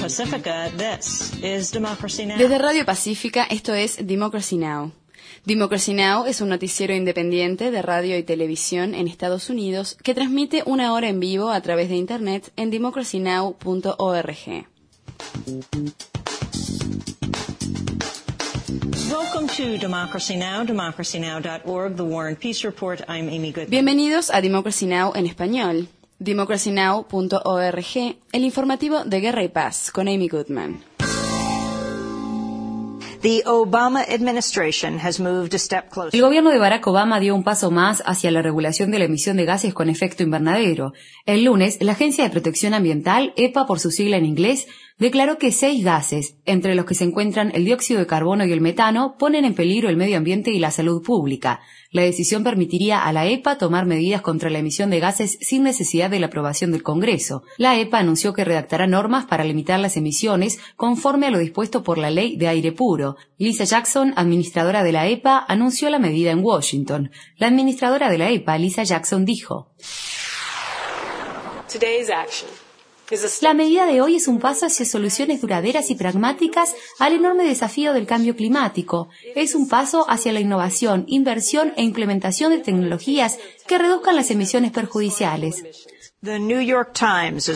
Pacifica, this is Democracy Now! Desde Radio Pacífica, esto es Democracy Now! Democracy Now! Es un noticiero independiente de radio y televisión en Estados Unidos que transmite una hora en vivo a través de Internet en democracynow.org. Welcome to Democracy Now!, democracynow.org, The War and Peace Report. I'm Amy Goodman. Bienvenidos a Democracy Now! En español. democracynow.org, el informativo de Guerra y Paz, con Amy Goodman. The Obama administration has moved a step closer. El gobierno de Barack Obama dio un paso más hacia la regulación de la emisión de gases con efecto invernadero. El lunes, la Agencia de Protección Ambiental, EPA por su sigla en inglés, declaró que 6 gases, entre los que se encuentran el dióxido de carbono y el metano, ponen en peligro el medio ambiente y la salud pública. La decisión permitiría a la EPA tomar medidas contra la emisión de gases sin necesidad de la aprobación del Congreso. La EPA anunció que redactará normas para limitar las emisiones conforme a lo dispuesto por la Ley de Aire Puro. Lisa Jackson, administradora de la EPA, anunció la medida en Washington. La administradora de la EPA, Lisa Jackson, dijo: la medida de hoy es un paso hacia soluciones duraderas y pragmáticas al enorme desafío del cambio climático. Es un paso hacia la innovación, inversión e implementación de tecnologías que reduzcan las emisiones perjudiciales. El New York Times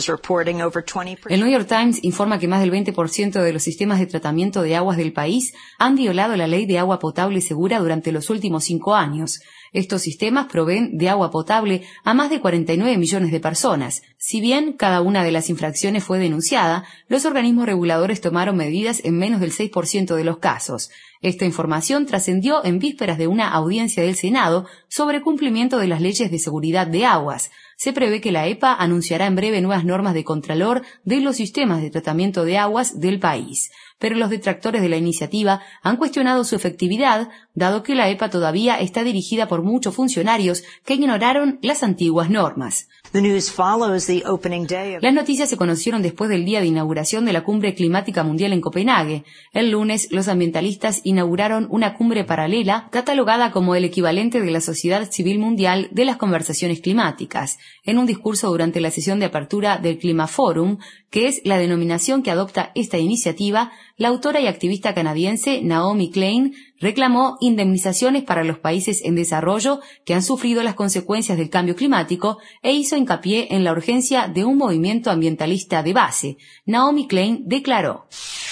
informa que más del 20% de los sistemas de tratamiento de aguas del país han violado la ley de agua potable y segura durante los últimos 5 años. Estos sistemas proveen de agua potable a más de 49 millones de personas. Si bien cada una de las infracciones fue denunciada, los organismos reguladores tomaron medidas en menos del 6% de los casos. Esta información trascendió en vísperas de una audiencia del Senado sobre cumplimiento de las leyes de seguridad de aguas. Se prevé que la EPA anunciará en breve nuevas normas de contralor de los sistemas de tratamiento de aguas del país. Pero los detractores de la iniciativa han cuestionado su efectividad, dado que la EPA todavía está dirigida por muchos funcionarios que ignoraron las antiguas normas. Las noticias se conocieron después del día de inauguración de la Cumbre Climática Mundial en Copenhague. El lunes, los ambientalistas inauguraron una cumbre paralela catalogada como el equivalente de la Sociedad Civil Mundial de las Conversaciones Climáticas. En un discurso durante la sesión de apertura del Climaforum, que es la denominación que adopta esta iniciativa, la autora y activista canadiense Naomi Klein reclamó indemnizaciones para los países en desarrollo que han sufrido las consecuencias del cambio climático e hizo hincapié en la urgencia de un movimiento ambientalista de base. Naomi Klein declaró: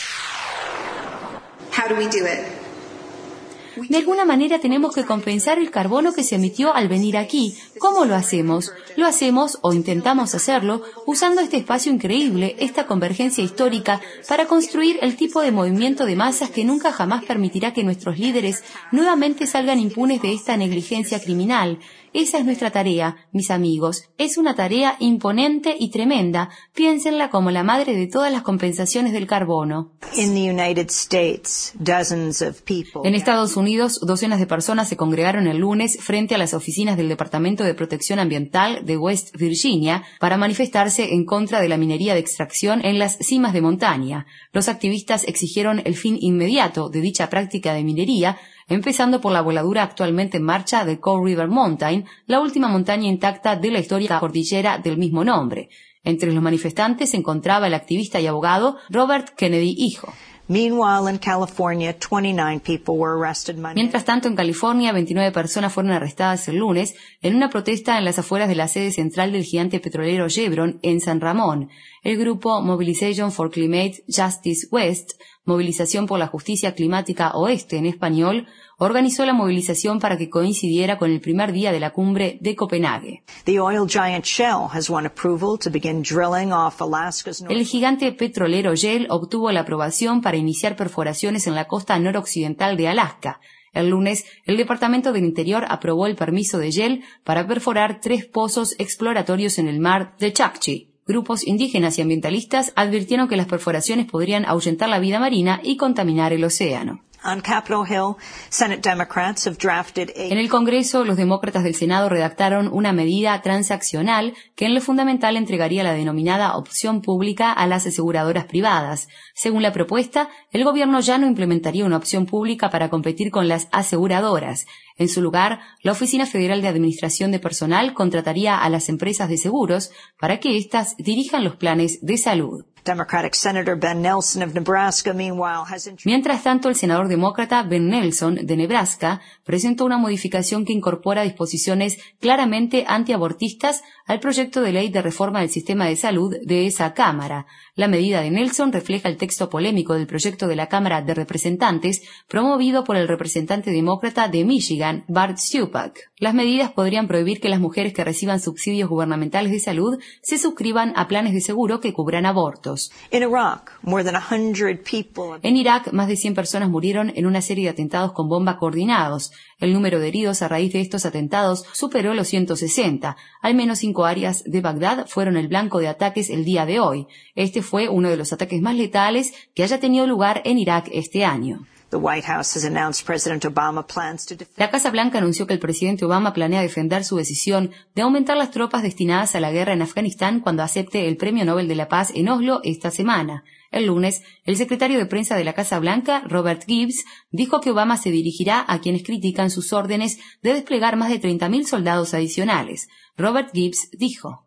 de alguna manera tenemos que compensar el carbono que se emitió al venir aquí. ¿Cómo lo hacemos? Lo hacemos, o intentamos hacerlo, usando este espacio increíble, esta convergencia histórica, para construir el tipo de movimiento de masas que nunca jamás permitirá que nuestros líderes nuevamente salgan impunes de esta negligencia criminal. Esa es nuestra tarea, mis amigos. Es una tarea imponente y tremenda. Piénsenla como la madre de todas las compensaciones del carbono. En Estados Unidos, docenas de personas se congregaron el lunes frente a las oficinas del Departamento de Protección Ambiental de West Virginia para manifestarse en contra de la minería de extracción en las cimas de montaña. Los activistas exigieron el fin inmediato de dicha práctica de minería, empezando por la voladura actualmente en marcha de Coal River Mountain, la última montaña intacta de la histórica cordillera del mismo nombre. Entre los manifestantes se encontraba el activista y abogado Robert Kennedy hijo. Mientras tanto, en California, 29 personas fueron arrestadas el lunes en una protesta en las afueras de la sede central del gigante petrolero Chevron en San Ramón. El grupo Mobilization for Climate Justice West, Movilización por la Justicia Climática Oeste en español, organizó la movilización para que coincidiera con el primer día de la cumbre de Copenhague. El gigante petrolero Shell obtuvo la aprobación para iniciar perforaciones en la costa noroccidental de Alaska. El lunes, el Departamento del Interior aprobó el permiso de Shell para perforar 3 pozos exploratorios en el mar de Chukchi. Grupos indígenas y ambientalistas advirtieron que las perforaciones podrían ahuyentar la vida marina y contaminar el océano. En el Congreso, los demócratas del Senado redactaron una medida transaccional que en lo fundamental entregaría la denominada opción pública a las aseguradoras privadas. Según la propuesta, el gobierno ya no implementaría una opción pública para competir con las aseguradoras. En su lugar, la Oficina Federal de Administración de Personal contrataría a las empresas de seguros para que éstas dirijan los planes de salud. Democratic Senator Ben Nelson of Nebraska, meanwhile, has Mientras tanto, el senador demócrata Ben Nelson, de Nebraska, presentó una modificación que incorpora disposiciones claramente antiabortistas al proyecto de ley de reforma del sistema de salud de esa Cámara. La medida de Nelson refleja el texto polémico del proyecto de la Cámara de Representantes promovido por el representante demócrata de Michigan, Bart Stupak. Las medidas podrían prohibir que las mujeres que reciban subsidios gubernamentales de salud se suscriban a planes de seguro que cubran abortos. In Iraq, more than 100 people. En Irak, más de 100 personas murieron en una serie de atentados con bomba coordinados. El número de heridos a raíz de estos atentados superó los 160. Al menos 5 áreas de Bagdad fueron el blanco de ataques el día de hoy. Este fue uno de los ataques más letales que haya tenido lugar en Irak este año. The White House has announced President Obama plans to La Casa Blanca anunció que el presidente Obama planea defender su decisión de aumentar las tropas destinadas a la guerra en Afganistán cuando acepte el Premio Nobel de la Paz en Oslo esta semana. El lunes, el secretario de prensa de la Casa Blanca, Robert Gibbs, dijo que Obama se dirigirá a quienes critican sus órdenes de desplegar más de 30.000 soldados adicionales. Robert Gibbs dijo: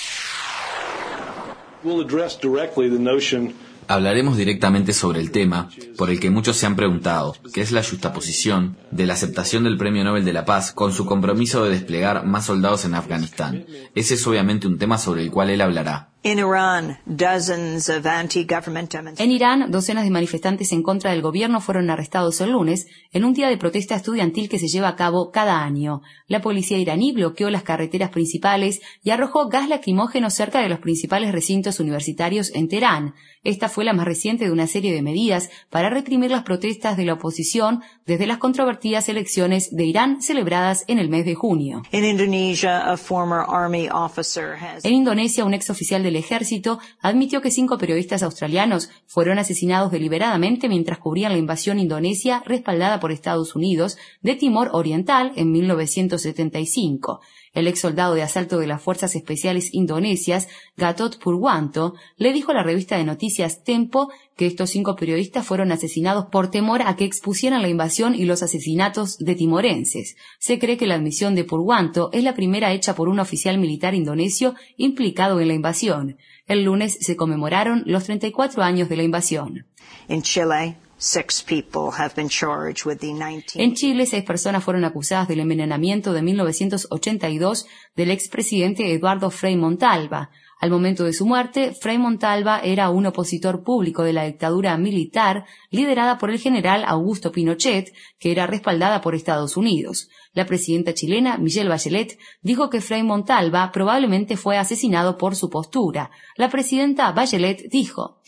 Hablaremos directamente sobre el tema, por el que muchos se han preguntado, que es la yuxtaposición de la aceptación del Premio Nobel de la Paz con su compromiso de desplegar más soldados en Afganistán. Ese es obviamente un tema sobre el cual él hablará. In Iran, dozens of anti-government demonstrations. En Irán, docenas de manifestantes en contra del gobierno fueron arrestados el lunes en un día de protesta estudiantil que se lleva a cabo cada año. La policía iraní bloqueó las carreteras principales y arrojó gas lacrimógeno cerca de los principales recintos universitarios en Teherán. Esta fue la más reciente de una serie de medidas para reprimir las protestas de la oposición desde las controvertidas elecciones de Irán celebradas en el mes de junio. In Indonesia, a former army officer has En Indonesia, un ex oficial del ejército admitió que 5 periodistas australianos fueron asesinados deliberadamente mientras cubrían la invasión indonesia respaldada por Estados Unidos de Timor Oriental en 1975. El ex soldado de asalto de las Fuerzas Especiales Indonesias, Gatot Purwanto, le dijo a la revista de noticias Tempo que estos 5 periodistas fueron asesinados por temor a que expusieran la invasión y los asesinatos de timorenses. Se cree que la admisión de Purwanto es la primera hecha por un oficial militar indonesio implicado en la invasión. El lunes se conmemoraron los 34 años de la invasión. in Chile. 6 people have been charged with the 19... En Chile, 6 personas fueron acusadas del envenenamiento de 1982 del expresidente Eduardo Frei Montalva. Al momento de su muerte, Frei Montalva era un opositor público de la dictadura militar liderada por el general Augusto Pinochet, que era respaldada por Estados Unidos. La presidenta chilena, Michelle Bachelet, dijo que Frei Montalva probablemente fue asesinado por su postura. La presidenta Bachelet dijo: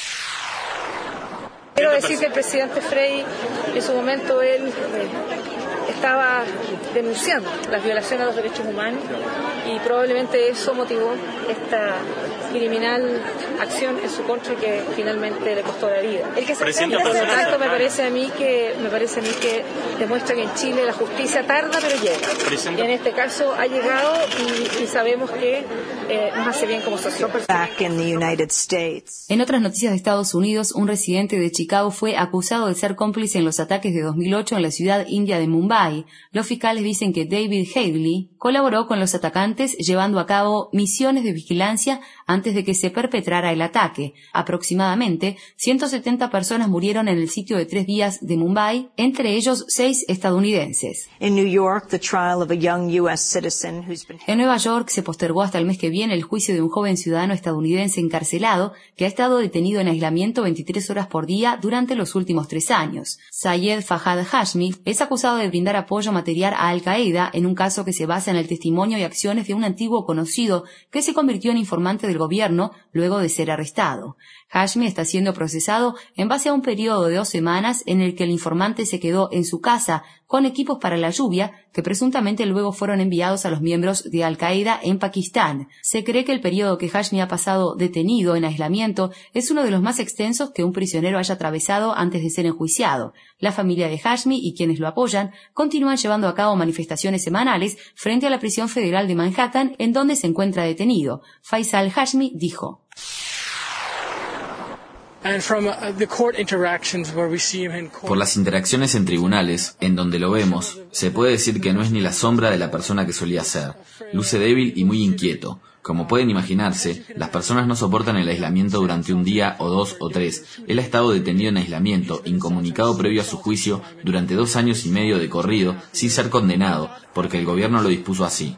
Quiero decir que el presidente Frei, en su momento, él estaba denunciando las violaciones a los derechos humanos y probablemente eso motivó esta criminal acción en su contra que finalmente le costó la vida. El que se cambia, por lo tanto, me parece a mí que demuestra que en Chile la justicia tarda pero llega. Y en este caso ha llegado y sabemos que nos hace bien como sociedad. Back in the United States. En otras noticias de Estados Unidos, un residente de Chicago fue acusado de ser cómplice en los ataques de 2008 en la ciudad india de Mumbai. Los fiscales dicen que David Haley colaboró con los atacantes llevando a cabo misiones de vigilancia antes de que se perpetrara el ataque. Aproximadamente 170 personas murieron en el sitio de 3 días de Mumbai, entre ellos 6 estadounidenses. In New York, the trial of a young U.S. citizen who's been... En Nueva York se postergó hasta el mes que viene el juicio de un joven ciudadano estadounidense encarcelado que ha estado detenido en aislamiento 23 horas por día durante los últimos 3 años. Sayed Fahad Hashmi es acusado de brindar apoyo material a Al-Qaeda en un caso que se basa en el testimonio y acciones de un antiguo conocido que se convirtió en informante del gobierno luego de ser arrestado. Hashmi está siendo procesado en base a un periodo de 2 semanas en el que el informante se quedó en su casa con equipos para la lluvia que presuntamente luego fueron enviados a los miembros de Al-Qaeda en Pakistán. Se cree que el periodo que Hashmi ha pasado detenido en aislamiento es uno de los más extensos que un prisionero haya atravesado antes de ser enjuiciado. La familia de Hashmi y quienes lo apoyan continúan llevando a cabo manifestaciones semanales frente a la prisión federal de Manhattan en donde se encuentra detenido. Faisal Hashmi dijo: Por las interacciones en tribunales, en donde lo vemos, se puede decir que no es ni la sombra de la persona que solía ser. Luce débil y muy inquieto. Como pueden imaginarse, las personas no soportan el aislamiento durante un día o 2 o 3. Él ha estado detenido en aislamiento, incomunicado previo a su juicio, durante 2 años y medio de corrido, sin ser condenado, porque el gobierno lo dispuso así.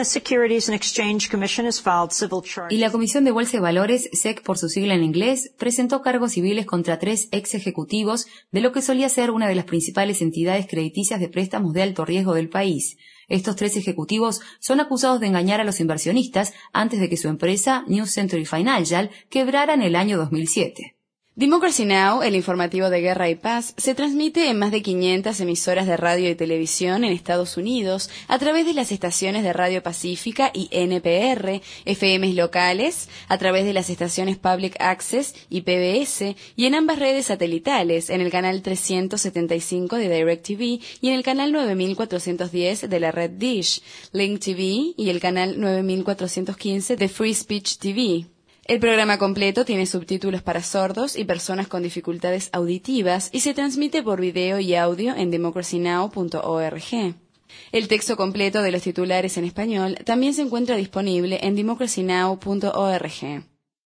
Y la Comisión de Bolsa y Valores, SEC por su sigla en inglés, presentó cargos civiles contra 3 ex ejecutivos de lo que solía ser una de las principales entidades crediticias de préstamos de alto riesgo del país. Estos 3 ejecutivos son acusados de engañar a los inversionistas antes de que su empresa, New Century Financial, quebrara en el año 2007. Democracy Now!, el informativo de guerra y paz, se transmite en más de 500 emisoras de radio y televisión en Estados Unidos a través de las estaciones de Radio Pacífica y NPR, FMs locales, a través de las estaciones Public Access y PBS, y en ambas redes satelitales, en el canal 375 de DirecTV y en el canal 9410 de la red Dish, Link TV y el canal 9415 de Free Speech TV. El programa completo tiene subtítulos para sordos y personas con dificultades auditivas y se transmite por video y audio en democracynow.org. El texto completo de los titulares en español también se encuentra disponible en democracynow.org.